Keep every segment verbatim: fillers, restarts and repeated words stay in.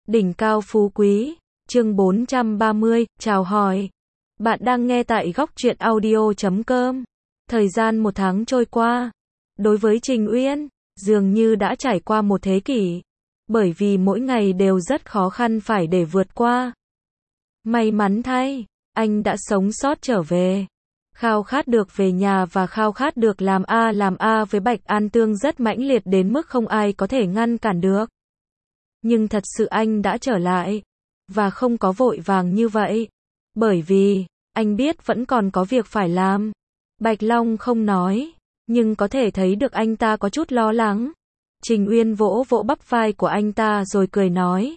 Đỉnh cao phú quý, chương bốn trăm ba mươi, chào hỏi. Bạn đang nghe tại góc truyện audio chấm com. Thời gian một tháng trôi qua. Đối với Trình Uyên, dường như đã trải qua một thế kỷ. Bởi vì mỗi ngày đều rất khó khăn phải để vượt qua. May mắn thay, anh đã sống sót trở về. Khao khát được về nhà và khao khát được làm A làm A với Bạch An Tương rất mãnh liệt đến mức không ai có thể ngăn cản được. Nhưng thật sự anh đã trở lại. Và không có vội vàng như vậy. Bởi vì, anh biết vẫn còn có việc phải làm. Bạch Long không nói, nhưng có thể thấy được anh ta có chút lo lắng. Trình Uyên vỗ vỗ bắp vai của anh ta rồi cười nói.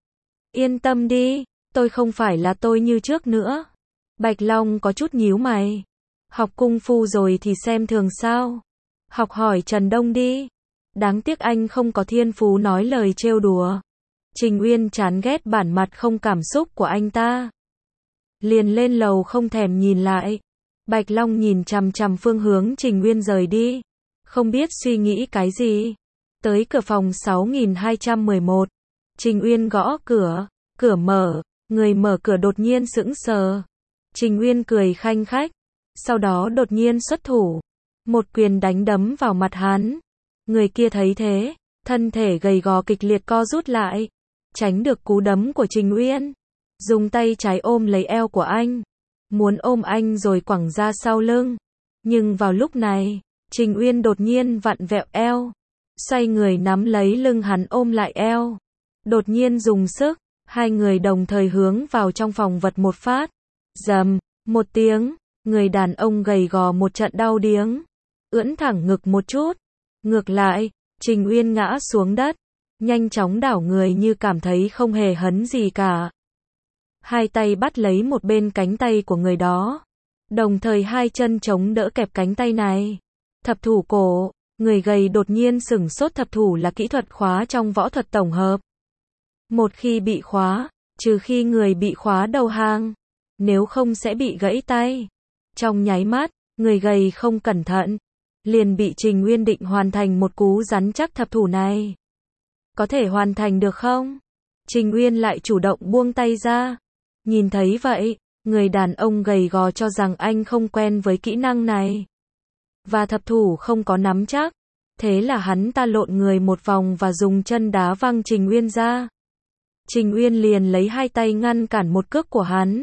Yên tâm đi, tôi không phải là tôi như trước nữa. Bạch Long có chút nhíu mày. Học cung phu rồi thì xem thường sao? Học hỏi Trần Đông đi. Đáng tiếc anh không có thiên phú nói lời trêu đùa. Trình Uyên chán ghét bản mặt không cảm xúc của anh ta. Liền lên lầu không thèm nhìn lại. Bạch Long nhìn chằm chằm phương hướng Trình Uyên rời đi. Không biết suy nghĩ cái gì. Tới cửa phòng sáu nghìn hai trăm mười một. Trình Uyên gõ cửa. Cửa mở. Người mở cửa đột nhiên sững sờ. Trình Uyên cười khanh khách. Sau đó đột nhiên xuất thủ. Một quyền đánh đấm vào mặt hắn. Người kia thấy thế. Thân thể gầy gò kịch liệt co rút lại. Tránh được cú đấm của Trình Uyên. Dùng tay trái ôm lấy eo của anh. Muốn ôm anh rồi quẳng ra sau lưng. Nhưng vào lúc này, Trình Uyên đột nhiên vặn vẹo eo. Xoay người nắm lấy lưng hắn ôm lại eo. Đột nhiên dùng sức. Hai người đồng thời hướng vào trong phòng vật một phát. Rầm, một tiếng. Người đàn ông gầy gò một trận đau điếng. Ưỡn thẳng ngực một chút. Ngược lại, Trình Uyên ngã xuống đất. Nhanh chóng đảo người như cảm thấy không hề hấn gì cả. Hai tay bắt lấy một bên cánh tay của người đó. Đồng thời hai chân chống đỡ kẹp cánh tay này. Thập thủ cổ. Người gầy đột nhiên sửng sốt. Thập thủ là kỹ thuật khóa trong võ thuật tổng hợp. Một khi bị khóa, trừ khi người bị khóa đầu hàng, nếu không sẽ bị gãy tay. Trong nháy mắt, người gầy không cẩn thận, liền bị Trình Uyên định hoàn thành một cú rắn chắc thập thủ này. Có thể hoàn thành được không? Trình Uyên lại chủ động buông tay ra. Nhìn thấy vậy, người đàn ông gầy gò cho rằng anh không quen với kỹ năng này. Và thập thủ không có nắm chắc. Thế là hắn ta lộn người một vòng và dùng chân đá văng Trình Uyên ra. Trình Uyên liền lấy hai tay ngăn cản một cước của hắn.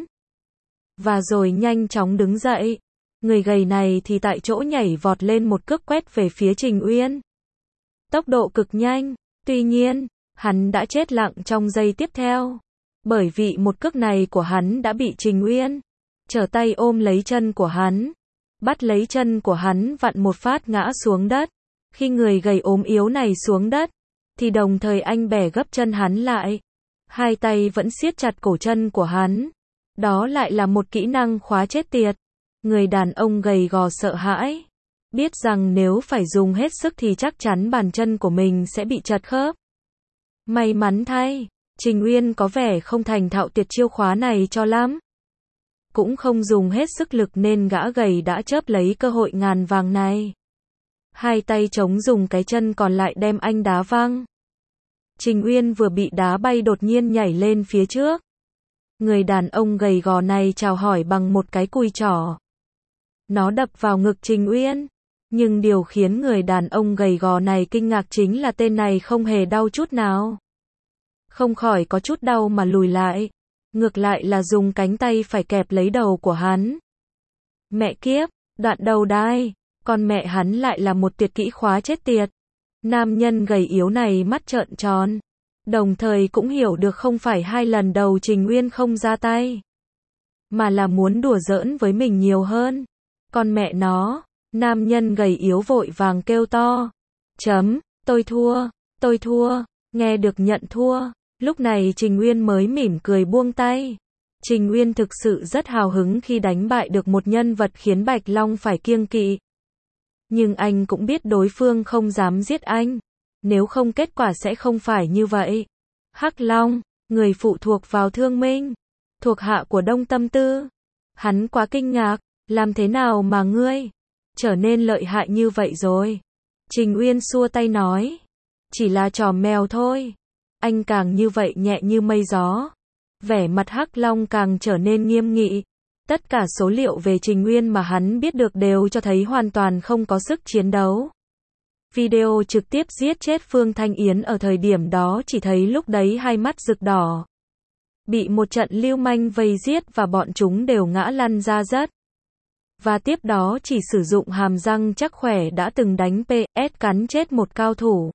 Và rồi nhanh chóng đứng dậy. Người gầy này thì tại chỗ nhảy vọt lên một cước quét về phía Trình Uyên. Tốc độ cực nhanh. Tuy nhiên, hắn đã chết lặng trong giây tiếp theo. Bởi vì một cước này của hắn đã bị Trình Uyên trở tay ôm lấy chân của hắn. Bắt lấy chân của hắn vặn một phát ngã xuống đất. Khi người gầy ốm yếu này xuống đất, thì đồng thời anh bẻ gấp chân hắn lại. Hai tay vẫn siết chặt cổ chân của hắn. Đó lại là một kỹ năng khóa chết tiệt. Người đàn ông gầy gò sợ hãi. Biết rằng nếu phải dùng hết sức thì chắc chắn bàn chân của mình sẽ bị trật khớp. May mắn thay, Trình Uyên có vẻ không thành thạo tuyệt chiêu khóa này cho lắm. Cũng không dùng hết sức lực nên gã gầy đã chớp lấy cơ hội ngàn vàng này. Hai tay chống dùng cái chân còn lại đem anh đá văng. Trình Uyên vừa bị đá bay đột nhiên nhảy lên phía trước. Người đàn ông gầy gò này chào hỏi bằng một cái cùi trỏ. Nó đập vào ngực Trình Uyên. Nhưng điều khiến người đàn ông gầy gò này kinh ngạc chính là tên này không hề đau chút nào. Không khỏi có chút đau mà lùi lại. Ngược lại là dùng cánh tay phải kẹp lấy đầu của hắn. Mẹ kiếp, đoạn đầu đai. Còn mẹ hắn lại là một tuyệt kỹ khóa chết tiệt. Nam nhân gầy yếu này mắt trợn tròn. Đồng thời cũng hiểu được không phải hai lần đầu Trình Uyên không ra tay. Mà là muốn đùa giỡn với mình nhiều hơn. Còn mẹ nó, nam nhân gầy yếu vội vàng kêu to. Chấm, tôi thua, tôi thua, nghe được nhận thua. Lúc này Trình Uyên mới mỉm cười buông tay. Trình Uyên thực sự rất hào hứng khi đánh bại được một nhân vật khiến Bạch Long phải kiêng kỵ. Nhưng anh cũng biết đối phương không dám giết anh. Nếu không kết quả sẽ không phải như vậy. Hắc Long, người phụ thuộc vào Thương Minh, thuộc hạ của Đông Tâm Tư. Hắn quá kinh ngạc, làm thế nào mà ngươi trở nên lợi hại như vậy rồi? Trình Uyên xua tay nói, chỉ là trò mèo thôi. anh càng như vậy nhẹ như mây gió. Vẻ mặt Hắc Long càng trở nên nghiêm nghị. Tất cả số liệu về Trình Uyên mà hắn biết được đều cho thấy hoàn toàn không có sức chiến đấu. Video trực tiếp giết chết Phương Thanh Yến ở thời điểm đó chỉ thấy lúc đấy hai mắt rực đỏ. Bị một trận lưu manh vây giết và bọn chúng đều ngã lăn ra đất. Và tiếp đó chỉ sử dụng hàm răng chắc khỏe đã từng đánh pê ét cắn chết một cao thủ.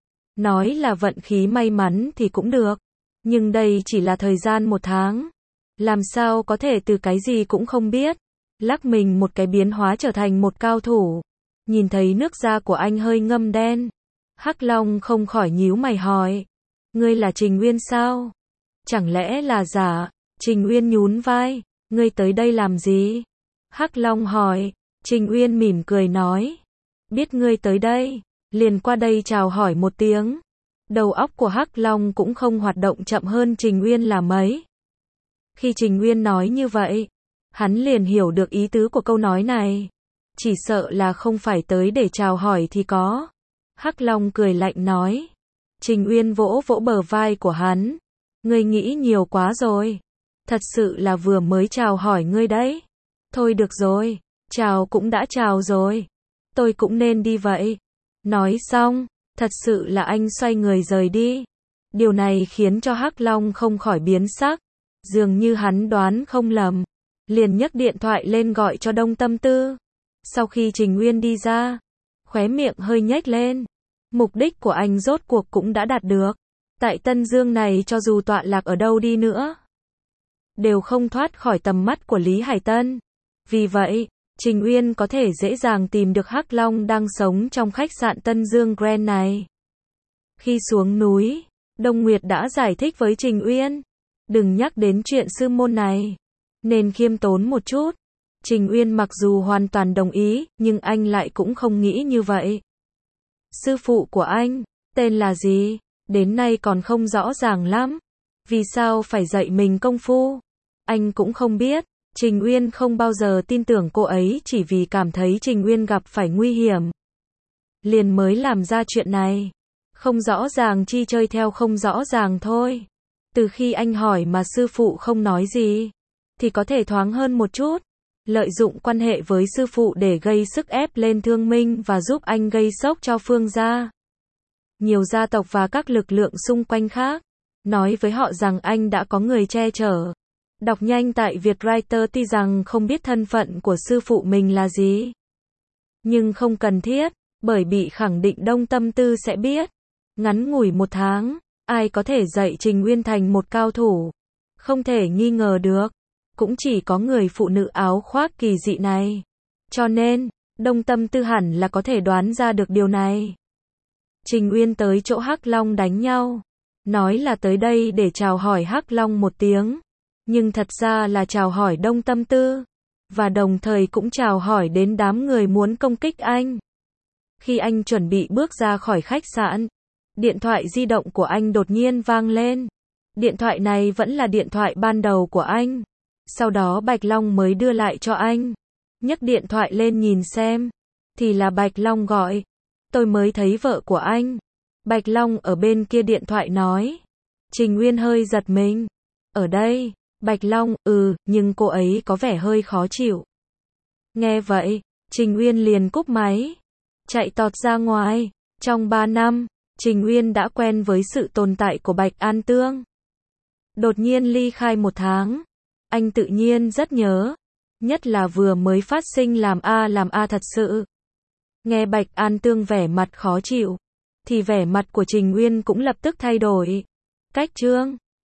Nói là vận khí may mắn thì cũng được. Nhưng đây chỉ là thời gian một tháng. Làm sao có thể từ cái gì cũng không biết. Lắc mình một cái biến hóa trở thành một cao thủ. Nhìn thấy nước da của anh hơi ngâm đen. Hắc Long không khỏi nhíu mày hỏi. Ngươi là Trình Uyên sao? Chẳng lẽ là giả? Trình Uyên nhún vai. Ngươi tới đây làm gì? Hắc Long hỏi. Trình Uyên mỉm cười nói. Biết ngươi tới đây, liền qua đây chào hỏi một tiếng. Đầu óc của Hắc Long cũng không hoạt động chậm hơn Trình Uyên là mấy. Khi Trình Uyên nói như vậy, hắn liền hiểu được ý tứ của câu nói này. Chỉ sợ là không phải tới để chào hỏi thì có. Hắc Long cười lạnh nói. Trình Uyên vỗ vỗ bờ vai của hắn. Ngươi nghĩ nhiều quá rồi. Thật sự là vừa mới chào hỏi ngươi đấy. Thôi được rồi, chào cũng đã chào rồi. Tôi cũng nên đi vậy. Nói xong, thật sự là anh xoay người rời đi. Điều này khiến cho Hắc Long không khỏi biến sắc. Dường như hắn đoán không lầm. Liền nhấc điện thoại lên gọi cho Đông Tâm Tư. Sau khi Trình Uyên đi ra, khóe miệng hơi nhếch lên. Mục đích của anh rốt cuộc cũng đã đạt được. Tại Tân Dương này cho dù tọa lạc ở đâu đi nữa, đều không thoát khỏi tầm mắt của Lý Hải Tân. Vì vậy, Trình Uyên có thể dễ dàng tìm được Hắc Long đang sống trong khách sạn Tân Dương Grand này. Khi xuống núi, Đông Nguyệt đã giải thích với Trình Uyên. Đừng nhắc đến chuyện sư môn này. Nên khiêm tốn một chút. Trình Uyên mặc dù hoàn toàn đồng ý, nhưng anh lại cũng không nghĩ như vậy. Sư phụ của anh, tên là gì? Đến nay còn không rõ ràng lắm. Vì sao phải dạy mình công phu? Anh cũng không biết. Trình Uyên không bao giờ tin tưởng cô ấy chỉ vì cảm thấy Trình Uyên gặp phải nguy hiểm. Liền mới làm ra chuyện này. Không rõ ràng chi chơi theo không rõ ràng thôi. Từ khi anh hỏi mà sư phụ không nói gì, thì có thể thoáng hơn một chút. Lợi dụng quan hệ với sư phụ để gây sức ép lên Thương Minh và giúp anh gây sốc cho Phương gia. Nhiều gia tộc và các lực lượng xung quanh khác. Nói với họ rằng anh đã có người che chở. Đọc nhanh tại Vietwriter tuy rằng không biết thân phận của sư phụ mình là gì. Nhưng không cần thiết, bởi bị khẳng định Đông Tâm Tư sẽ biết. Ngắn ngủi một tháng, ai có thể dạy Trình Uyên thành một cao thủ? Không thể nghi ngờ được. Cũng chỉ có người phụ nữ áo khoác kỳ dị này. Cho nên, Đông Tâm Tư hẳn là có thể đoán ra được điều này. Trình Uyên tới chỗ Hắc Long đánh nhau. Nói là tới đây để chào hỏi Hắc Long một tiếng. Nhưng thật ra là chào hỏi Đông Tâm Tư. Và đồng thời cũng chào hỏi đến đám người muốn công kích anh. Khi anh chuẩn bị bước ra khỏi khách sạn, điện thoại di động của anh đột nhiên vang lên. Điện thoại này vẫn là điện thoại ban đầu của anh. Sau đó Bạch Long mới đưa lại cho anh. Nhấc điện thoại lên nhìn xem. Thì là Bạch Long gọi. Tôi mới thấy vợ của anh. Bạch Long ở bên kia điện thoại nói. Trình Uyên hơi giật mình. Ở đây, Bạch Long, ừ, nhưng cô ấy có vẻ hơi khó chịu. Nghe vậy, Trình Uyên liền cúp máy. Chạy tọt ra ngoài. Trong ba năm, Trình Uyên đã quen với sự tồn tại của Bạch An Tương. Đột nhiên ly khai một tháng. Anh tự nhiên rất nhớ. Nhất là vừa mới phát sinh làm a làm a thật sự. Nghe Bạch An Tương vẻ mặt khó chịu. Thì vẻ mặt của Trình Uyên cũng lập tức thay đổi. Cách chương